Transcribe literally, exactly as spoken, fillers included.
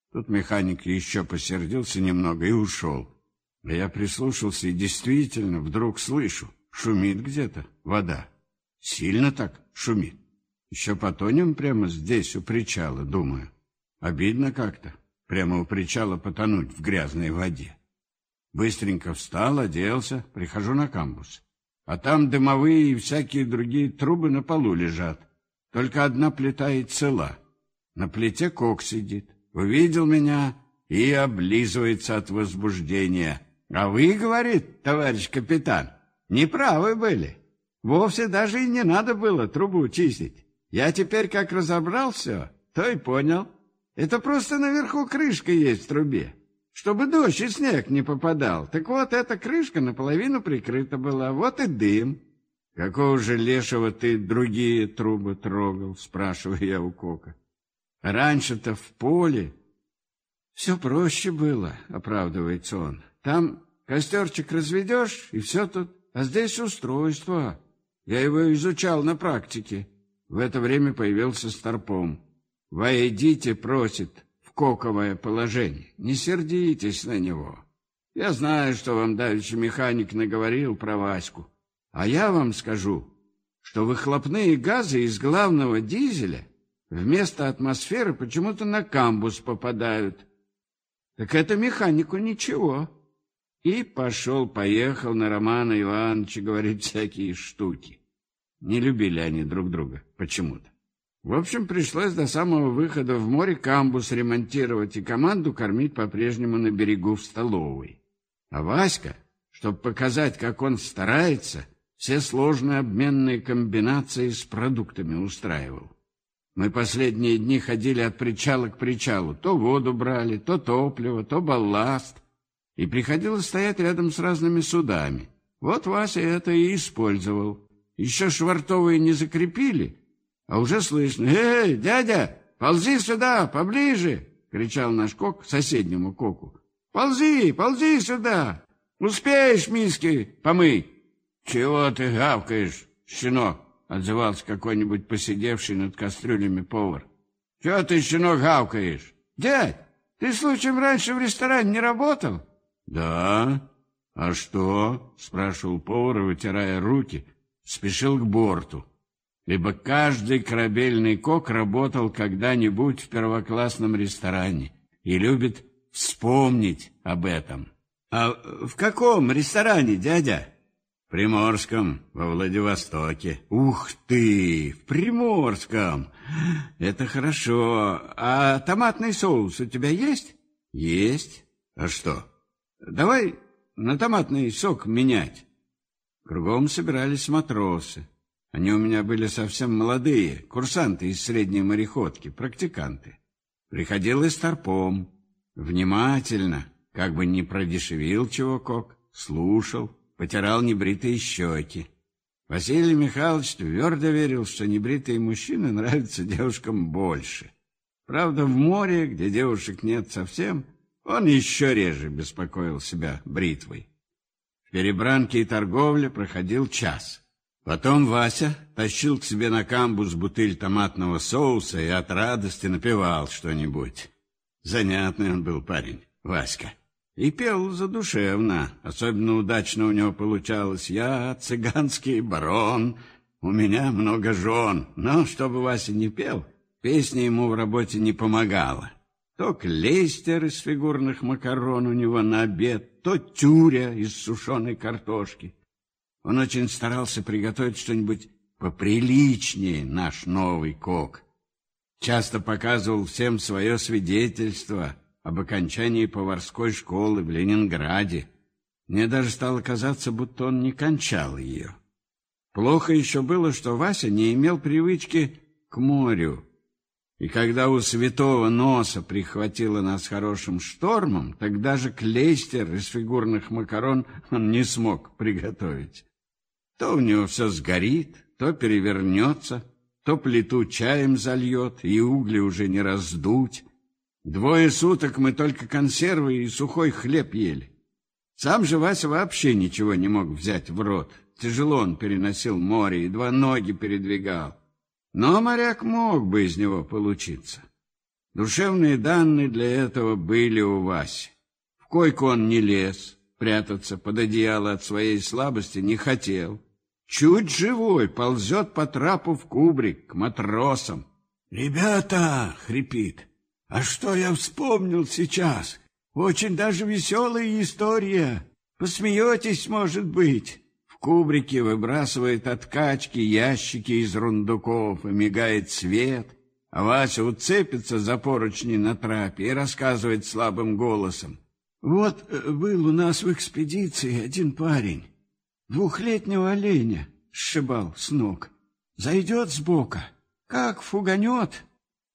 Тут механик еще посердился немного и ушел. А я прислушался и действительно вдруг слышу, шумит где-то вода. Сильно так шумит. Еще потонем прямо здесь, у причала, думаю. Обидно как-то, прямо у причала потонуть в грязной воде. Быстренько встал, оделся, прихожу на камбуз. А там дымовые и всякие другие трубы на полу лежат. Только одна плита и цела. На плите кок сидит. Увидел меня и облизывается от возбуждения. А вы, говорит, товарищ капитан, неправы были. Вовсе даже и не надо было трубу чистить. Я теперь как разобрал все, то и понял. Это просто наверху крышка есть в трубе, чтобы дождь и снег не попадал. Так вот, эта крышка наполовину прикрыта была, вот и дым. Какого же лешего ты другие трубы трогал, спрашиваю я у Кока. Раньше-то в поле все проще было, оправдывается он. Там костерчик разведешь, и все тут. А здесь устройство. Я его изучал на практике. В это время появился Старпом. «Войдите, — просит, — в коковое положение. Не сердитесь на него. Я знаю, что вам давеча механик наговорил про Ваську. А я вам скажу, что выхлопные газы из главного дизеля вместо атмосферы почему-то на камбуз попадают. Так это механику ничего». И пошел-поехал на Романа Ивановича говорить всякие штуки. Не любили они друг друга почему-то. В общем, пришлось до самого выхода в море камбуз ремонтировать и команду кормить по-прежнему на берегу в столовой. А Васька, чтобы показать, как он старается, все сложные обменные комбинации с продуктами устраивал. Мы последние дни ходили от причала к причалу. То воду брали, то топливо, то балласт. И приходилось стоять рядом с разными судами. Вот Вася это и использовал. Еще швартовые не закрепили, а уже слышно: «Эй, дядя, ползи сюда, поближе!» — кричал наш Кок соседнему Коку. «Ползи, ползи сюда! Успеешь миски помыть!» «Чего ты гавкаешь, щенок?» — отзывался какой-нибудь посидевший над кастрюлями повар. «Чего ты, щенок, гавкаешь?» «Дядь, ты случаем раньше в ресторане не работал?» «Да? А что?» — спрашивал повар, вытирая руки, спешил к борту, ибо каждый корабельный кок работал когда-нибудь в первоклассном ресторане и любит вспомнить об этом. «А в каком ресторане, дядя?» «В Приморском, во Владивостоке». «Ух ты, в Приморском! Это хорошо. А томатный соус у тебя есть?» «Есть. А что?» «Давай на томатный сок менять». Кругом собирались матросы. Они у меня были совсем молодые, курсанты из средней мореходки, практиканты. Приходил и Старпом. Внимательно, как бы не продешевил чего Кок, слушал, потирал небритые щеки. Василий Михайлович твердо верил, что небритые мужчины нравятся девушкам больше. Правда, в море, где девушек нет совсем, он еще реже беспокоил себя бритвой. В перебранке и торговле проходил час. Потом Вася тащил к себе на камбуз бутыль томатного соуса и от радости напевал что-нибудь. Занятный он был парень, Васька. И пел задушевно. Особенно удачно у него получалось: «Я цыганский барон, у меня много жен». Но чтобы Вася не пел, песня ему в работе не помогала. То клейстер из фигурных макарон у него на обед, то тюря из сушеной картошки. Он очень старался приготовить что-нибудь поприличнее, наш новый Кок. Часто показывал всем свое свидетельство об окончании поварской школы в Ленинграде. Мне даже стало казаться, будто он не кончал ее. Плохо еще было, что Вася не имел привычки к морю. И когда у Святого Носа прихватило нас хорошим штормом, тогда же клейстер из фигурных макарон он не смог приготовить. То у него все сгорит, то перевернется, то плиту чаем зальет, и угли уже не раздуть. Двое суток мы только консервы и сухой хлеб ели. Сам же Вася вообще ничего не мог взять в рот. Тяжело он переносил море, едва ноги передвигал. Но моряк мог бы из него получиться. Душевные данные для этого были у Васи. В койку он не лез, прятаться под одеяло от своей слабости не хотел. Чуть живой ползет по трапу в кубрик к матросам. «Ребята!» — хрипит. «А что я вспомнил сейчас? Очень даже веселая история. Посмеетесь, может быть». В кубрике выбрасывает от качки ящики из рундуков, и мигает свет. А Вася уцепится за поручни на трапе и рассказывает слабым голосом. «Вот был у нас в экспедиции один парень. Двухлетнего оленя сшибал с ног. Зайдет с бока, как фуганет,